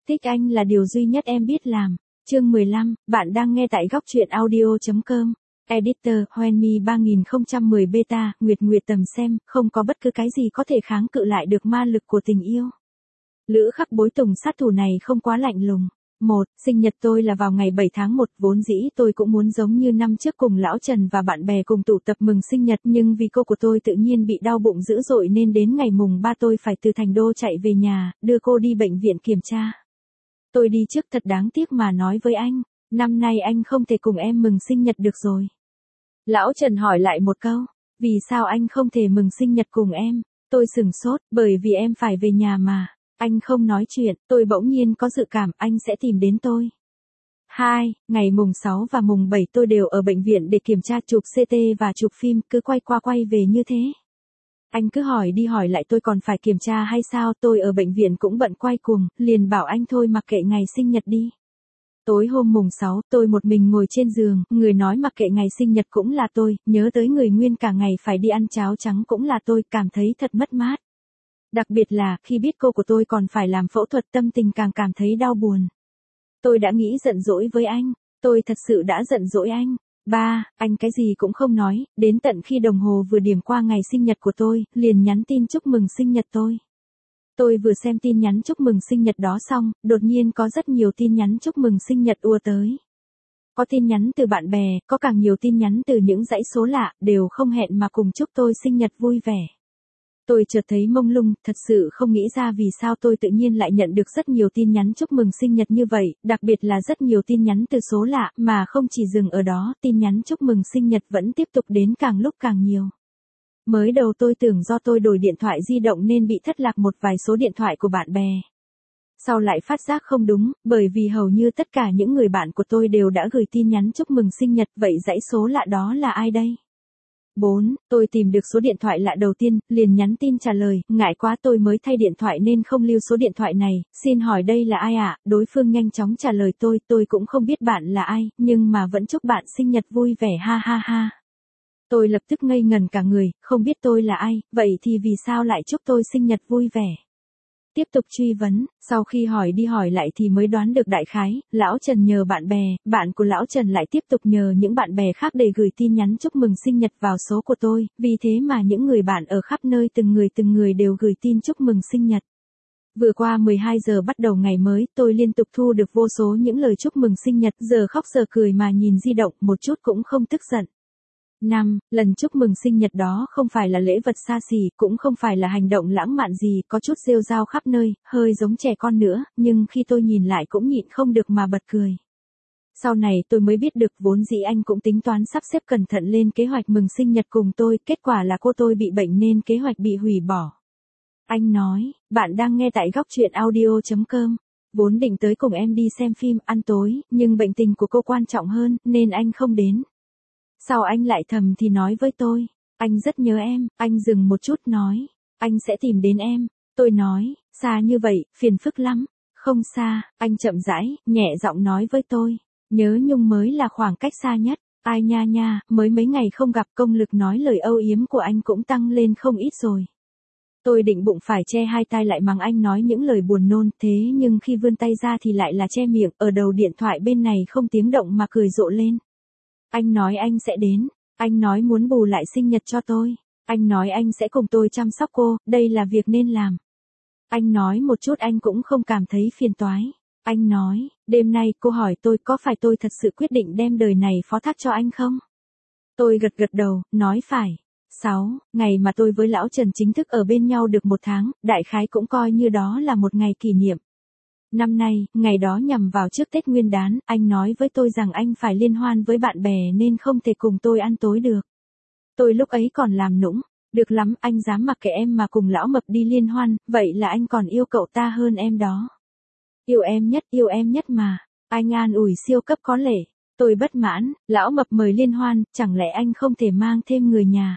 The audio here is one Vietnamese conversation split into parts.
Thích anh là điều duy nhất em biết làm. Chương 15, bạn đang nghe tại góc truyện audio.com. Editor, Hoenmi 3010 Beta, Nguyệt Nguyệt tầm xem, không có bất cứ cái gì có thể kháng cự lại được ma lực của tình yêu. Lữ Khắc Bối Tùng sát thủ này không quá lạnh lùng. Sinh nhật tôi là vào ngày 7 tháng 1, vốn dĩ tôi cũng muốn giống như năm trước cùng Lão Trần và bạn bè cùng tụ tập mừng sinh nhật, nhưng vì cô của tôi tự nhiên bị đau bụng dữ dội nên đến ngày mùng 3 tôi phải từ Thành Đô chạy về nhà, đưa cô đi bệnh viện kiểm tra. Tôi đi trước thật đáng tiếc mà nói với anh, năm nay anh không thể cùng em mừng sinh nhật được rồi. Lão Trần hỏi lại một câu, vì sao anh không thể mừng sinh nhật cùng em? Tôi sửng sốt, bởi vì em phải về nhà mà. Anh không nói chuyện, tôi bỗng nhiên có dự cảm anh sẽ tìm đến tôi. Ngày mùng 6 và mùng 7 tôi đều ở bệnh viện để kiểm tra chụp CT và chụp phim, cứ quay qua quay về như thế. Anh cứ hỏi đi hỏi lại tôi còn phải kiểm tra hay sao, tôi ở bệnh viện cũng bận quay cuồng, liền bảo anh thôi mặc kệ ngày sinh nhật đi. Tối hôm mùng 6, tôi một mình ngồi trên giường, người nói mặc kệ ngày sinh nhật cũng là tôi, nhớ tới người nguyên cả ngày phải đi ăn cháo trắng cũng là tôi, cảm thấy thật mất mát. Đặc biệt là, khi biết cô của tôi còn phải làm phẫu thuật, tâm tình càng cảm thấy đau buồn. Tôi đã nghĩ giận dỗi với anh, tôi thật sự đã giận dỗi anh. Anh cái gì cũng không nói, đến tận khi đồng hồ vừa điểm qua ngày sinh nhật của tôi, liền nhắn tin chúc mừng sinh nhật tôi. Tôi vừa xem tin nhắn chúc mừng sinh nhật đó xong, đột nhiên có rất nhiều tin nhắn chúc mừng sinh nhật ùa tới. Có tin nhắn từ bạn bè, có càng nhiều tin nhắn từ những dãy số lạ, đều không hẹn mà cùng chúc tôi sinh nhật vui vẻ. Tôi chợt thấy mông lung, thật sự không nghĩ ra vì sao tôi tự nhiên lại nhận được rất nhiều tin nhắn chúc mừng sinh nhật như vậy, đặc biệt là rất nhiều tin nhắn từ số lạ, mà không chỉ dừng ở đó, tin nhắn chúc mừng sinh nhật vẫn tiếp tục đến càng lúc càng nhiều. Mới đầu tôi tưởng do tôi đổi điện thoại di động nên bị thất lạc một vài số điện thoại của bạn bè. Sau lại phát giác không đúng, bởi vì hầu như tất cả những người bạn của tôi đều đã gửi tin nhắn chúc mừng sinh nhật, vậy dãy số lạ đó là ai đây? Tôi tìm được số điện thoại lạ đầu tiên, liền nhắn tin trả lời, ngại quá tôi mới thay điện thoại nên không lưu số điện thoại này, xin hỏi đây là ai ạ? Đối phương nhanh chóng trả lời tôi cũng không biết bạn là ai, nhưng mà vẫn chúc bạn sinh nhật vui vẻ ha ha ha. Tôi lập tức ngây ngần cả người, không biết tôi là ai, vậy thì vì sao lại chúc tôi sinh nhật vui vẻ? Tiếp tục truy vấn, sau khi hỏi đi hỏi lại thì mới đoán được đại khái, Lão Trần nhờ bạn bè, bạn của Lão Trần lại tiếp tục nhờ những bạn bè khác để gửi tin nhắn chúc mừng sinh nhật vào số của tôi, vì thế mà những người bạn ở khắp nơi từng người đều gửi tin chúc mừng sinh nhật. Vừa qua 12 giờ bắt đầu ngày mới, tôi liên tục thu được vô số những lời chúc mừng sinh nhật, giờ khóc giờ cười mà nhìn di động, một chút cũng không tức giận. Lần chúc mừng sinh nhật đó không phải là lễ vật xa xỉ, cũng không phải là hành động lãng mạn gì, có chút rêu rao khắp nơi, hơi giống trẻ con nữa, nhưng khi tôi nhìn lại cũng nhịn không được mà bật cười. Sau này tôi mới biết được vốn dĩ anh cũng tính toán sắp xếp cẩn thận lên kế hoạch mừng sinh nhật cùng tôi, kết quả là cô tôi bị bệnh nên kế hoạch bị hủy bỏ. Anh nói, bạn đang nghe tại góc truyện audio.com. Vốn định tới cùng em đi xem phim, ăn tối, nhưng bệnh tình của cô quan trọng hơn, nên anh không đến. Sau anh lại thầm thì nói với tôi, anh rất nhớ em, anh dừng một chút nói, anh sẽ tìm đến em. Tôi nói, xa như vậy, phiền phức lắm. Không xa, anh chậm rãi, nhẹ giọng nói với tôi, nhớ Nhung mới là khoảng cách xa nhất. Ai nha, mới mấy ngày không gặp, công lực nói lời âu yếm của anh cũng tăng lên không ít rồi. Tôi định bụng phải che hai tai lại mắng anh nói những lời buồn nôn, thế nhưng khi vươn tay ra thì lại là che miệng, ở đầu điện thoại bên này không tiếng động mà cười rộ lên. Anh nói anh sẽ đến, anh nói muốn bù lại sinh nhật cho tôi, anh nói anh sẽ cùng tôi chăm sóc cô, đây là việc nên làm. Anh nói một chút anh cũng không cảm thấy phiền toái. Anh nói, đêm nay cô hỏi tôi có phải tôi thật sự quyết định đem đời này phó thác cho anh không? Tôi gật đầu, nói phải. 6, ngày mà tôi với Lão Trần chính thức ở bên nhau được 1 tháng, đại khái cũng coi như đó là một ngày kỷ niệm. Năm nay, ngày đó nhằm vào trước Tết Nguyên đán, anh nói với tôi rằng anh phải liên hoan với bạn bè nên không thể cùng tôi ăn tối được. Tôi lúc ấy còn làm nũng, được lắm, anh dám mặc kệ em mà cùng Lão Mập đi liên hoan, vậy là anh còn yêu cậu ta hơn em đó. Yêu em nhất mà, anh an ủi siêu cấp có lệ. Tôi bất mãn, Lão Mập mời liên hoan, chẳng lẽ anh không thể mang thêm người nhà?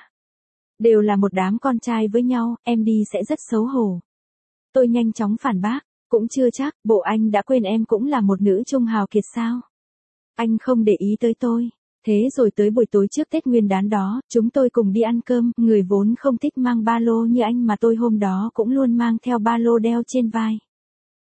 Đều là một đám con trai với nhau, em đi sẽ rất xấu hổ. Tôi nhanh chóng phản bác. Cũng chưa chắc, bộ anh đã quên em cũng là một nữ trung hào kiệt sao? Anh không để ý tới tôi. Thế rồi tới buổi tối trước Tết Nguyên đán đó, chúng tôi cùng đi ăn cơm, người vốn không thích mang ba lô như anh mà tôi hôm đó cũng luôn mang theo ba lô đeo trên vai.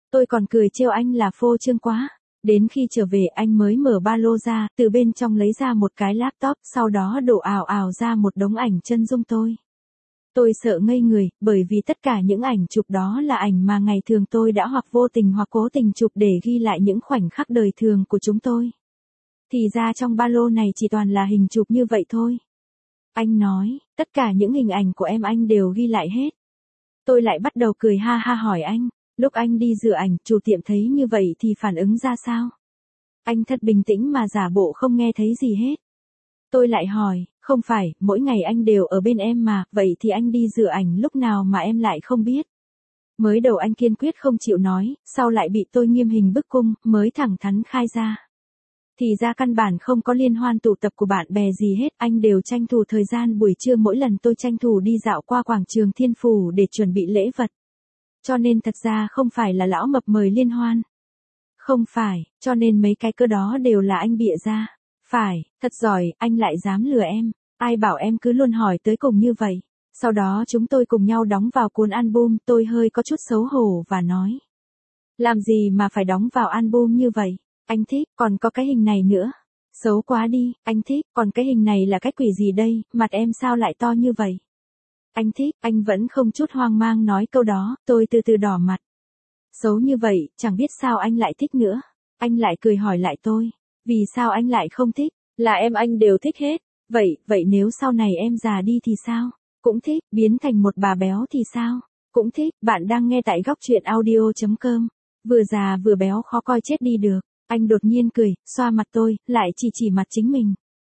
Tôi còn cười trêu anh là phô trương quá. Đến khi trở về anh mới mở ba lô ra, từ bên trong lấy ra một cái laptop, sau đó đổ ào ào ra một đống ảnh chân dung tôi. Tôi sợ ngây người, bởi vì tất cả những ảnh chụp đó là ảnh mà ngày thường tôi đã hoặc vô tình hoặc cố tình chụp để ghi lại những khoảnh khắc đời thường của chúng tôi. Thì ra trong ba lô này chỉ toàn là hình chụp như vậy thôi. Anh nói, tất cả những hình ảnh của em anh đều ghi lại hết. Tôi lại bắt đầu cười ha ha hỏi anh, lúc anh đi rửa ảnh, chủ tiệm thấy như vậy thì phản ứng ra sao? Anh thật bình tĩnh mà giả bộ không nghe thấy gì hết. Tôi lại hỏi, không phải, mỗi ngày anh đều ở bên em mà, vậy thì anh đi rửa ảnh lúc nào mà em lại không biết? Mới đầu anh kiên quyết không chịu nói, sau lại bị tôi nghiêm hình bức cung, mới thẳng thắn khai ra. Thì ra căn bản không có liên hoan tụ tập của bạn bè gì hết, anh đều tranh thủ thời gian buổi trưa mỗi lần tôi tranh thủ đi dạo qua quảng trường Thiên Phủ để chuẩn bị lễ vật. Cho nên thật ra không phải là lão mập mời liên hoan. Không phải, cho nên mấy cái cơ đó đều là anh bịa ra. Phải, thật giỏi, anh lại dám lừa em. Ai bảo em cứ luôn hỏi tới cùng như vậy. Sau đó chúng tôi cùng nhau đóng vào cuốn album, tôi hơi có chút xấu hổ và nói. Làm gì mà phải đóng vào album như vậy? Anh thích, còn có cái hình này nữa. Xấu quá đi, anh thích, còn cái hình này là cái quỷ gì đây, mặt em sao lại to như vậy? Anh thích, anh vẫn không chút hoang mang nói câu đó, tôi từ từ đỏ mặt. Xấu như vậy, chẳng biết sao anh lại thích nữa. Anh lại cười hỏi lại tôi, vì sao anh lại không thích, là em anh đều thích hết. Vậy nếu sau này em già đi thì sao? Cũng thích, biến thành một bà béo thì sao? Cũng thích, bạn đang nghe tại góc truyện audio.com. Vừa già vừa béo khó coi chết đi được. Anh đột nhiên cười, xoa mặt tôi, lại chỉ mặt chính mình.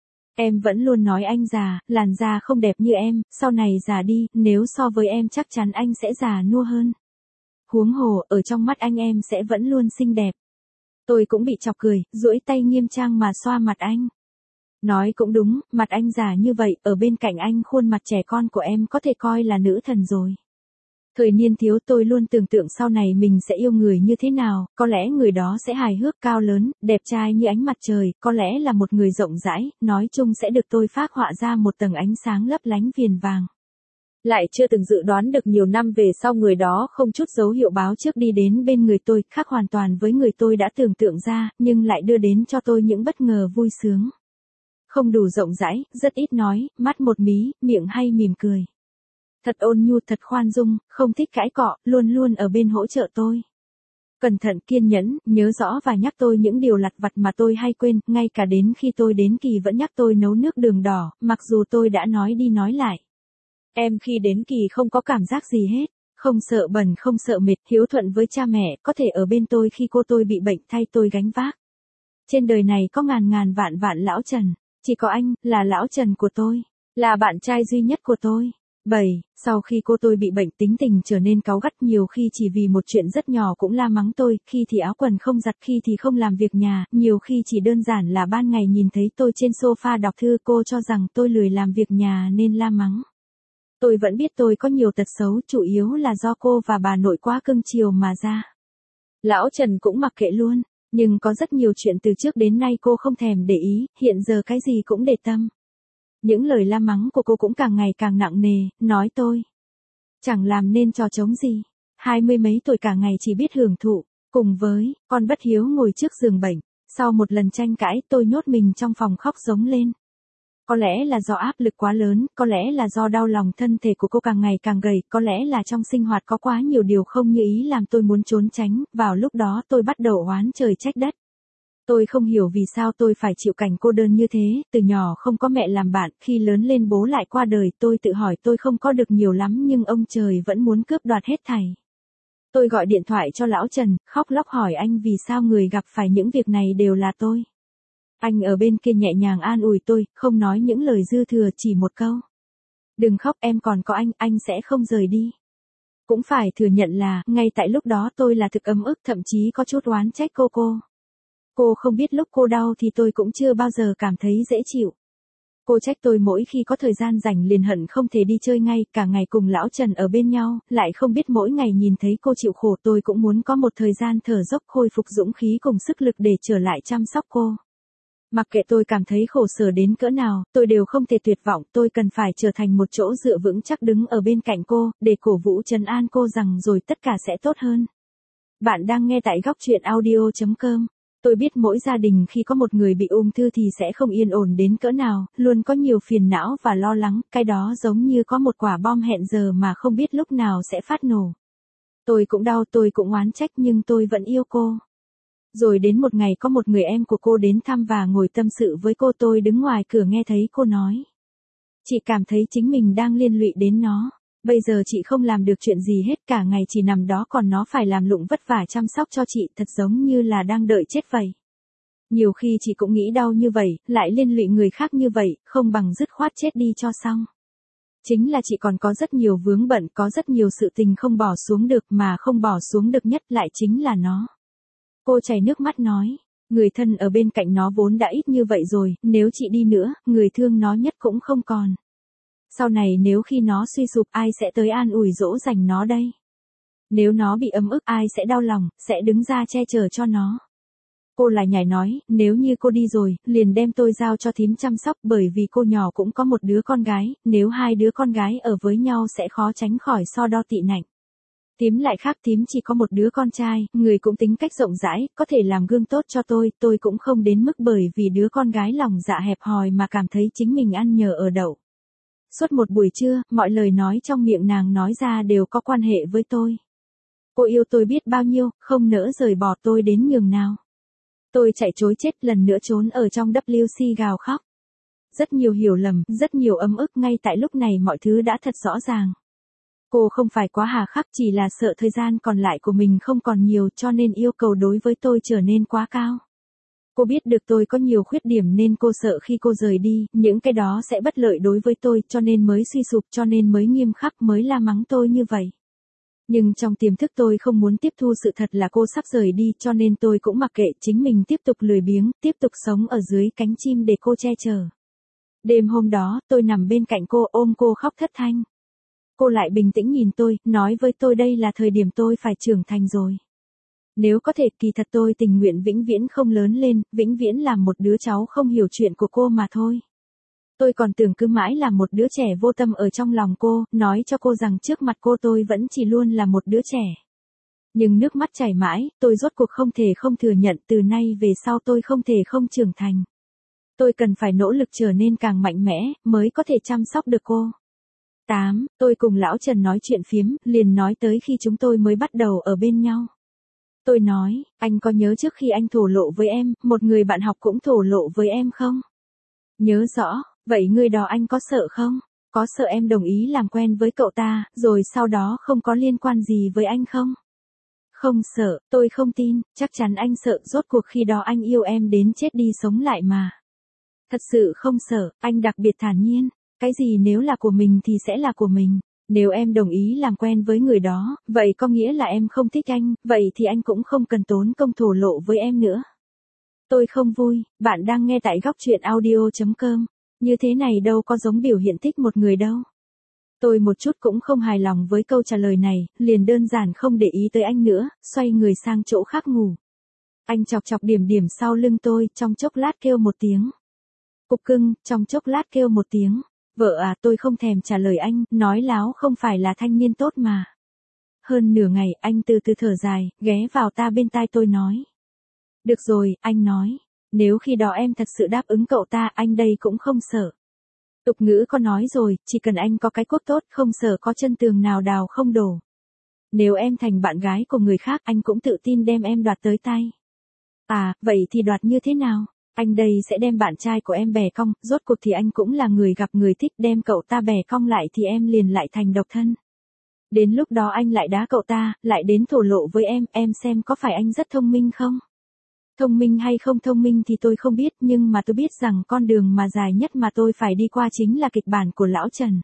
Em vẫn luôn nói anh già, làn da không đẹp như em, sau này già đi, nếu so với em chắc chắn anh sẽ già nua hơn. Huống hồ, ở trong mắt anh em sẽ vẫn luôn xinh đẹp. Tôi cũng bị chọc cười, duỗi tay nghiêm trang mà xoa mặt anh. Nói cũng đúng, mặt anh già như vậy, ở bên cạnh anh khuôn mặt trẻ con của em có thể coi là nữ thần rồi. Thời niên thiếu tôi luôn tưởng tượng sau này mình sẽ yêu người như thế nào, có lẽ người đó sẽ hài hước cao lớn, đẹp trai như ánh mặt trời, có lẽ là một người rộng rãi, nói chung sẽ được tôi phác họa ra một tầng ánh sáng lấp lánh viền vàng. Lại chưa từng dự đoán được nhiều năm về sau người đó không chút dấu hiệu báo trước đi đến bên người tôi, khác hoàn toàn với người tôi đã tưởng tượng ra, nhưng lại đưa đến cho tôi những bất ngờ vui sướng. Không đủ rộng rãi, rất ít nói, mắt một mí, miệng hay mỉm cười. Thật ôn nhu, thật khoan dung, không thích cãi cọ, luôn luôn ở bên hỗ trợ tôi. Cẩn thận, kiên nhẫn, nhớ rõ và nhắc tôi những điều lặt vặt mà tôi hay quên, ngay cả đến khi tôi đến kỳ vẫn nhắc tôi nấu nước đường đỏ, mặc dù tôi đã nói đi nói lại. Em khi đến kỳ không có cảm giác gì hết, không sợ bẩn không sợ mệt, hiếu thuận với cha mẹ, có thể ở bên tôi khi cô tôi bị bệnh thay tôi gánh vác. Trên đời này có ngàn vạn lão Trần, chỉ có anh, là lão Trần của tôi, là bạn trai duy nhất của tôi. 7. Sau khi cô tôi bị bệnh tính tình trở nên cáu gắt, nhiều khi chỉ vì một chuyện rất nhỏ cũng la mắng tôi, khi thì áo quần không giặt, khi thì không làm việc nhà, nhiều khi chỉ đơn giản là ban ngày nhìn thấy tôi trên sofa đọc thư cô cho rằng tôi lười làm việc nhà nên la mắng. Tôi vẫn biết tôi có nhiều tật xấu, chủ yếu là do cô và bà nội quá cưng chiều mà ra. Lão Trần cũng mặc kệ luôn, nhưng có rất nhiều chuyện từ trước đến nay cô không thèm để ý, hiện giờ cái gì cũng để tâm. Những lời la mắng của cô cũng càng ngày càng nặng nề, nói tôi chẳng làm nên trò trống gì, 20 mấy tuổi cả ngày chỉ biết hưởng thụ, cùng với con bất hiếu ngồi trước giường bệnh. Sau một lần tranh cãi, tôi nhốt mình trong phòng khóc giống lên. Có lẽ là do áp lực quá lớn, có lẽ là do đau lòng thân thể của cô càng ngày càng gầy, có lẽ là trong sinh hoạt có quá nhiều điều không như ý làm tôi muốn trốn tránh, vào lúc đó tôi bắt đầu oán trời trách đất. Tôi không hiểu vì sao tôi phải chịu cảnh cô đơn như thế, từ nhỏ không có mẹ làm bạn, khi lớn lên bố lại qua đời, tôi tự hỏi tôi không có được nhiều lắm nhưng ông trời vẫn muốn cướp đoạt hết thảy. Tôi gọi điện thoại cho lão Trần, khóc lóc hỏi anh vì sao người gặp phải những việc này đều là tôi. Anh ở bên kia nhẹ nhàng an ủi tôi, không nói những lời dư thừa, chỉ một câu. Đừng khóc, em còn có anh sẽ không rời đi. Cũng phải thừa nhận là, ngay tại lúc đó tôi là thực ấm ức, thậm chí có chút oán trách cô. Cô không biết lúc cô đau thì tôi cũng chưa bao giờ cảm thấy dễ chịu. Cô trách tôi mỗi khi có thời gian rảnh liền hận không thể đi chơi ngay, cả ngày cùng lão Trần ở bên nhau, lại không biết mỗi ngày nhìn thấy cô chịu khổ tôi cũng muốn có một thời gian thở dốc khôi phục dũng khí cùng sức lực để trở lại chăm sóc cô. Mặc kệ tôi cảm thấy khổ sở đến cỡ nào, tôi đều không thể tuyệt vọng, tôi cần phải trở thành một chỗ dựa vững chắc đứng ở bên cạnh cô, để cổ vũ trấn an cô rằng rồi tất cả sẽ tốt hơn. Bạn đang nghe tại góc truyện audio.com. Tôi biết mỗi gia đình khi có một người bị ung thư thì sẽ không yên ổn đến cỡ nào, luôn có nhiều phiền não và lo lắng, cái đó giống như có một quả bom hẹn giờ mà không biết lúc nào sẽ phát nổ. Tôi cũng đau, tôi cũng oán trách nhưng tôi vẫn yêu cô. Rồi đến một ngày có một người em của cô đến thăm và ngồi tâm sự với cô, tôi đứng ngoài cửa nghe thấy cô nói. Chị cảm thấy chính mình đang liên lụy đến nó. Bây giờ chị không làm được chuyện gì hết, cả ngày chỉ nằm đó còn nó phải làm lụng vất vả chăm sóc cho chị, thật giống như là đang đợi chết vậy. Nhiều khi chị cũng nghĩ đau như vậy, lại liên lụy người khác như vậy, không bằng dứt khoát chết đi cho xong. Chính là chị còn có rất nhiều vướng bận, có rất nhiều sự tình không bỏ xuống được, mà không bỏ xuống được nhất lại chính là nó. Cô chảy nước mắt nói, người thân ở bên cạnh nó vốn đã ít như vậy rồi, nếu chị đi nữa, người thương nó nhất cũng không còn. Sau này nếu khi nó suy sụp, ai sẽ tới an ủi dỗ dành nó đây? Nếu nó bị ấm ức, ai sẽ đau lòng, sẽ đứng ra che chở cho nó? Cô lại nhảy nói, nếu như cô đi rồi, liền đem tôi giao cho thím chăm sóc, bởi vì cô nhỏ cũng có một đứa con gái, nếu hai đứa con gái ở với nhau sẽ khó tránh khỏi so đo tị nạnh. Thím lại khác, thím chỉ có một đứa con trai, người cũng tính cách rộng rãi, có thể làm gương tốt cho tôi cũng không đến mức bởi vì đứa con gái lòng dạ hẹp hòi mà cảm thấy chính mình ăn nhờ ở đậu. Suốt một buổi trưa, mọi lời nói trong miệng nàng nói ra đều có quan hệ với tôi. Cô yêu tôi biết bao nhiêu, không nỡ rời bỏ tôi đến nhường nào. Tôi chạy trối chết, lần nữa trốn ở trong WC gào khóc. Rất nhiều hiểu lầm, rất nhiều ấm ức, ngay tại lúc này mọi thứ đã thật rõ ràng. Cô không phải quá hà khắc, chỉ là sợ thời gian còn lại của mình không còn nhiều cho nên yêu cầu đối với tôi trở nên quá cao. Cô biết được tôi có nhiều khuyết điểm nên cô sợ khi cô rời đi, những cái đó sẽ bất lợi đối với tôi cho nên mới suy sụp, cho nên mới nghiêm khắc, mới la mắng tôi như vậy. Nhưng trong tiềm thức tôi không muốn tiếp thu sự thật là cô sắp rời đi cho nên tôi cũng mặc kệ chính mình, tiếp tục lười biếng, tiếp tục sống ở dưới cánh chim để cô che chở. Đêm hôm đó, tôi nằm bên cạnh cô, ôm cô khóc thất thanh. Cô lại bình tĩnh nhìn tôi, nói với tôi đây là thời điểm tôi phải trưởng thành rồi. Nếu có thể, kỳ thật tôi tình nguyện vĩnh viễn không lớn lên, vĩnh viễn làm một đứa cháu không hiểu chuyện của cô mà thôi. Tôi còn tưởng cứ mãi là một đứa trẻ vô tâm ở trong lòng cô, nói cho cô rằng trước mặt cô tôi vẫn chỉ luôn là một đứa trẻ. Nhưng nước mắt chảy mãi, tôi rốt cuộc không thể không thừa nhận, từ nay về sau tôi không thể không trưởng thành. Tôi cần phải nỗ lực trở nên càng mạnh mẽ, mới có thể chăm sóc được cô. 8. Tôi cùng lão Trần nói chuyện phiếm, liền nói tới khi chúng tôi mới bắt đầu ở bên nhau. Tôi nói, anh có nhớ trước khi anh thổ lộ với em, một người bạn học cũng thổ lộ với em không? Nhớ rõ, vậy người đó anh có sợ không? Có sợ em đồng ý làm quen với cậu ta, rồi sau đó không có liên quan gì với anh không? Không sợ, tôi không tin, chắc chắn anh sợ, rốt cuộc khi đó anh yêu em đến chết đi sống lại mà. Thật sự không sợ, anh đặc biệt thản nhiên, cái gì nếu là của mình thì sẽ là của mình. Nếu em đồng ý làm quen với người đó, vậy có nghĩa là em không thích anh, vậy thì anh cũng không cần tốn công thổ lộ với em nữa. Tôi không vui, bạn đang nghe tại góc truyện audio.com. Như thế này đâu có giống biểu hiện thích một người đâu. Tôi một chút cũng không hài lòng với câu trả lời này, liền đơn giản không để ý tới anh nữa, xoay người sang chỗ khác ngủ. Anh chọc chọc điểm điểm sau lưng tôi, trong chốc lát kêu một tiếng. Cục cưng, trong chốc lát kêu một tiếng. Vợ à, tôi không thèm trả lời anh, nói láo không phải là thanh niên tốt mà. Hơn nửa ngày, anh từ từ thở dài, ghé vào bên tai tôi nói. Được rồi, anh nói, nếu khi đó em thật sự đáp ứng cậu ta, anh đây cũng không sợ. Tục ngữ có nói rồi, chỉ cần anh có cái cốt tốt, không sợ có chân tường nào đào không đổ. Nếu em thành bạn gái của người khác, anh cũng tự tin đem em đoạt tới tay. À, vậy thì đoạt như thế nào? Anh đây sẽ đem bạn trai của em bẻ cong, rốt cuộc thì anh cũng là người gặp người thích, đem cậu ta bẻ cong lại thì em liền lại thành độc thân. Đến lúc đó anh lại đá cậu ta, lại đến thổ lộ với em xem có phải anh rất thông minh không? Thông minh hay không thông minh thì tôi không biết, nhưng mà tôi biết rằng con đường mà dài nhất mà tôi phải đi qua chính là kịch bản của lão Trần.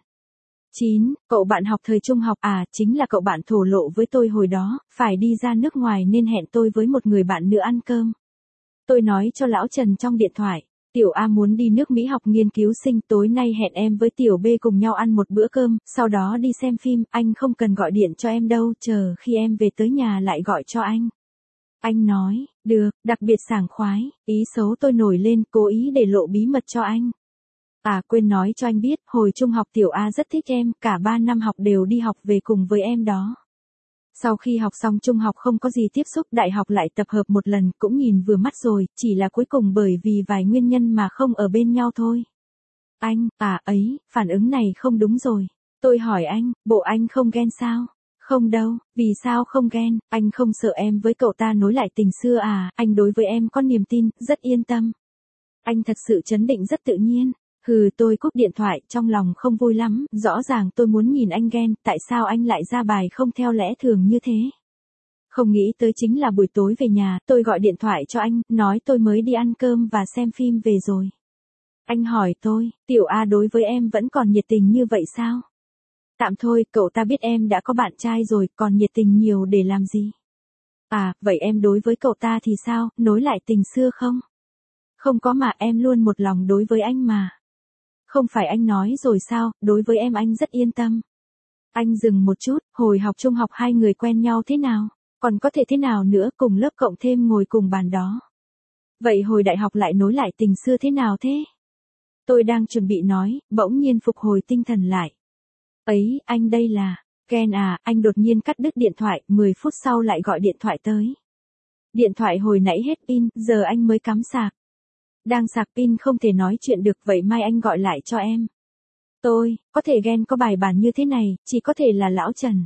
9. Cậu bạn học thời trung học à, chính là cậu bạn thổ lộ với tôi hồi đó, phải đi ra nước ngoài nên hẹn tôi với một người bạn nữa ăn cơm. Tôi nói cho lão Trần trong điện thoại, Tiểu A muốn đi nước Mỹ học nghiên cứu sinh, tối nay hẹn em với Tiểu B cùng nhau ăn một bữa cơm, sau đó đi xem phim, anh không cần gọi điện cho em đâu, chờ khi em về tới nhà lại gọi cho anh. Anh nói, được, đặc biệt sảng khoái, ý xấu tôi nổi lên, cố ý để lộ bí mật cho anh. À quên nói cho anh biết, hồi trung học Tiểu A rất thích em, cả 3 năm học đều đi học về cùng với em đó. Sau khi học xong trung học không có gì tiếp xúc, đại học lại tập hợp một lần, cũng nhìn vừa mắt rồi, chỉ là cuối cùng bởi vì vài nguyên nhân mà không ở bên nhau thôi. Anh, ấy, phản ứng này không đúng rồi. Tôi hỏi anh, bộ anh không ghen sao? Không đâu, vì sao không ghen, anh không sợ em với cậu ta nối lại tình xưa à, anh đối với em có niềm tin, rất yên tâm. Anh thật sự trấn định rất tự nhiên. Tôi cúp điện thoại, trong lòng không vui lắm, rõ ràng tôi muốn nhìn anh ghen, tại sao anh lại ra bài không theo lẽ thường như thế? Không nghĩ tới chính là buổi tối về nhà, tôi gọi điện thoại cho anh, nói tôi mới đi ăn cơm và xem phim về rồi. Anh hỏi tôi, Tiểu A đối với em vẫn còn nhiệt tình như vậy sao? Tạm thôi, cậu ta biết em đã có bạn trai rồi, còn nhiệt tình nhiều để làm gì? Vậy em đối với cậu ta thì sao, nối lại tình xưa không? Không có mà, em luôn một lòng đối với anh mà. Không phải anh nói rồi sao, đối với em anh rất yên tâm. Anh dừng một chút, hồi học trung học hai người quen nhau thế nào? Còn có thể thế nào nữa, cùng lớp cộng thêm ngồi cùng bàn đó. Vậy hồi đại học lại nối lại tình xưa thế nào thế? Tôi đang chuẩn bị nói, bỗng nhiên phục hồi tinh thần lại. Ấy, anh đây là, ghen à, anh đột nhiên cắt đứt điện thoại, 10 phút sau lại gọi điện thoại tới. Điện thoại hồi nãy hết pin, giờ anh mới cắm sạc. Đang sạc pin không thể nói chuyện được, vậy mai anh gọi lại cho em. Tôi, có thể ghen có bài bản như thế này, chỉ có thể là lão Trần.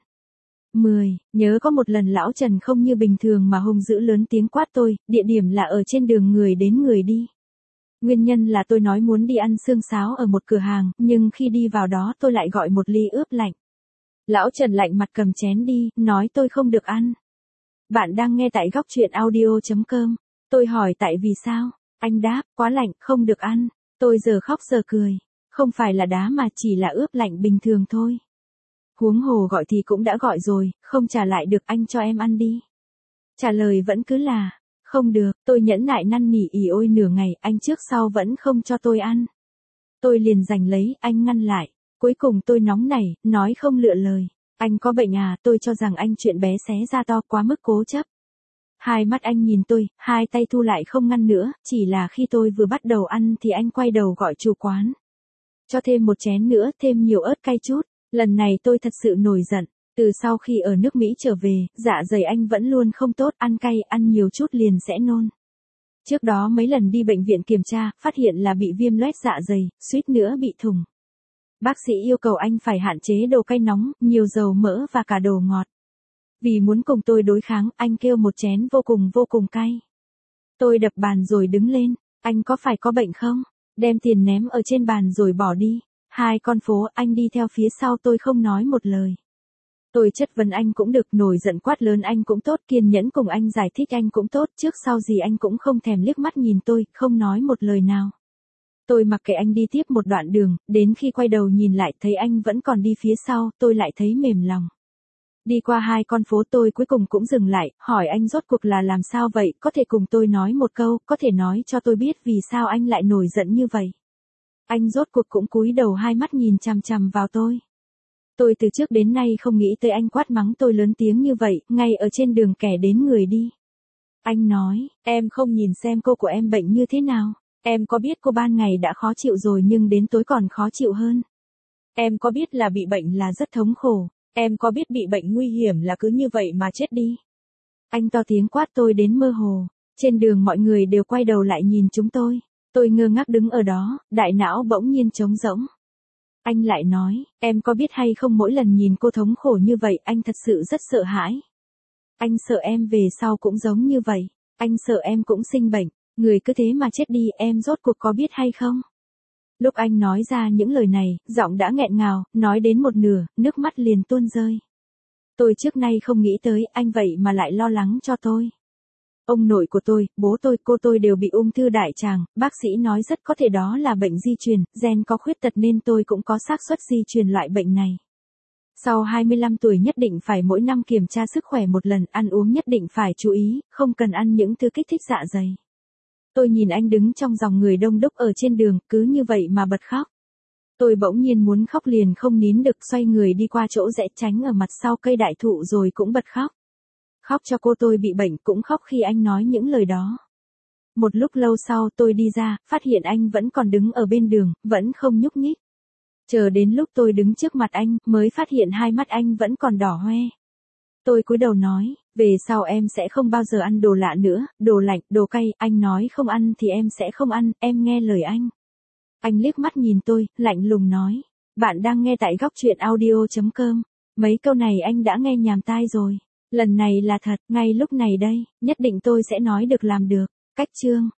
10, nhớ có một lần lão Trần không như bình thường mà hung dữ lớn tiếng quát tôi, địa điểm là ở trên đường người đến người đi. Nguyên nhân là tôi nói muốn đi ăn xương sáo ở một cửa hàng, nhưng khi đi vào đó tôi lại gọi một ly ướp lạnh. Lão Trần lạnh mặt cầm chén đi, nói tôi không được ăn. Bạn đang nghe tại góc truyện audio.com. Tôi hỏi tại vì sao? Anh đáp, quá lạnh, không được ăn. Tôi giờ khóc giờ cười. Không phải là đá mà chỉ là ướp lạnh bình thường thôi. Huống hồ gọi thì cũng đã gọi rồi, không trả lại được, anh cho em ăn đi. Trả lời vẫn cứ là, không được, tôi nhẫn nại năn nỉ ỉ ôi nửa ngày, anh trước sau vẫn không cho tôi ăn. Tôi liền giành lấy, anh ngăn lại. Cuối cùng tôi nóng nảy, nói không lựa lời. Anh có bệnh à, tôi cho rằng anh chuyện bé xé ra to quá mức cố chấp. Hai mắt anh nhìn tôi, hai tay thu lại không ngăn nữa, chỉ là khi tôi vừa bắt đầu ăn thì anh quay đầu gọi chủ quán. Cho thêm một chén nữa, thêm nhiều ớt cay chút. Lần này tôi thật sự nổi giận. Từ sau khi ở nước Mỹ trở về, dạ dày anh vẫn luôn không tốt, ăn cay, ăn nhiều chút liền sẽ nôn. Trước đó mấy lần đi bệnh viện kiểm tra, phát hiện là bị viêm loét dạ dày, suýt nữa bị thủng. Bác sĩ yêu cầu anh phải hạn chế đồ cay nóng, nhiều dầu mỡ và cả đồ ngọt. Vì muốn cùng tôi đối kháng, anh kêu một chén vô cùng cay. Tôi đập bàn rồi đứng lên, anh có phải có bệnh không? Đem tiền ném ở trên bàn rồi bỏ đi. 2 con phố, anh đi theo phía sau tôi không nói một lời. Tôi chất vấn anh cũng được, nổi giận quát lớn anh cũng tốt, kiên nhẫn cùng anh giải thích anh cũng tốt, trước sau gì anh cũng không thèm liếc mắt nhìn tôi, không nói một lời nào. Tôi mặc kệ anh đi tiếp một đoạn đường, đến khi quay đầu nhìn lại thấy anh vẫn còn đi phía sau, tôi lại thấy mềm lòng. Đi qua 2 con phố tôi cuối cùng cũng dừng lại, hỏi anh rốt cuộc là làm sao vậy, có thể cùng tôi nói một câu, có thể nói cho tôi biết vì sao anh lại nổi giận như vậy. Anh rốt cuộc cũng cúi đầu, hai mắt nhìn chằm chằm vào tôi. Tôi từ trước đến nay không nghĩ tới anh quát mắng tôi lớn tiếng như vậy, ngay ở trên đường kẻ đến người đi. Anh nói, em không nhìn xem cô của em bệnh như thế nào. Em có biết cô ban ngày đã khó chịu rồi nhưng đến tối còn khó chịu hơn. Em có biết là bị bệnh là rất thống khổ. Em có biết bị bệnh nguy hiểm là cứ như vậy mà chết đi. Anh to tiếng quát tôi đến mơ hồ. Trên đường mọi người đều quay đầu lại nhìn chúng tôi. Tôi ngơ ngác đứng ở đó, đại não bỗng nhiên trống rỗng. Anh lại nói, em có biết hay không mỗi lần nhìn cô thống khổ như vậy anh thật sự rất sợ hãi. Anh sợ em về sau cũng giống như vậy. Anh sợ em cũng sinh bệnh, người cứ thế mà chết đi, em rốt cuộc có biết hay không? Lúc anh nói ra những lời này, giọng đã nghẹn ngào, nói đến một nửa, nước mắt liền tuôn rơi. Tôi trước nay không nghĩ tới anh vậy mà lại lo lắng cho tôi. Ông nội của tôi, bố tôi, cô tôi đều bị ung thư đại tràng, bác sĩ nói rất có thể đó là bệnh di truyền, gen có khuyết tật nên tôi cũng có xác suất di truyền loại bệnh này. Sau 25 tuổi nhất định phải mỗi năm kiểm tra sức khỏe một lần, ăn uống nhất định phải chú ý, không cần ăn những thứ kích thích dạ dày. Tôi nhìn anh đứng trong dòng người đông đúc ở trên đường, cứ như vậy mà bật khóc. Tôi bỗng nhiên muốn khóc liền không nín được, xoay người đi qua chỗ rẽ tránh ở mặt sau cây đại thụ rồi cũng bật khóc. Khóc cho cô tôi bị bệnh, cũng khóc khi anh nói những lời đó. Một lúc lâu sau tôi đi ra, phát hiện anh vẫn còn đứng ở bên đường, vẫn không nhúc nhích. Chờ đến lúc tôi đứng trước mặt anh, mới phát hiện hai mắt anh vẫn còn đỏ hoe. Tôi cúi đầu nói, về sau em sẽ không bao giờ ăn đồ lạ nữa, đồ lạnh, đồ cay, anh nói không ăn thì em sẽ không ăn, em nghe lời anh. Anh liếc mắt nhìn tôi, lạnh lùng nói, bạn đang nghe tại góc truyện audio.com. Mấy câu này anh đã nghe nhàm tai rồi. Lần này là thật, ngay lúc này đây, nhất định tôi sẽ nói được làm được. Cách chương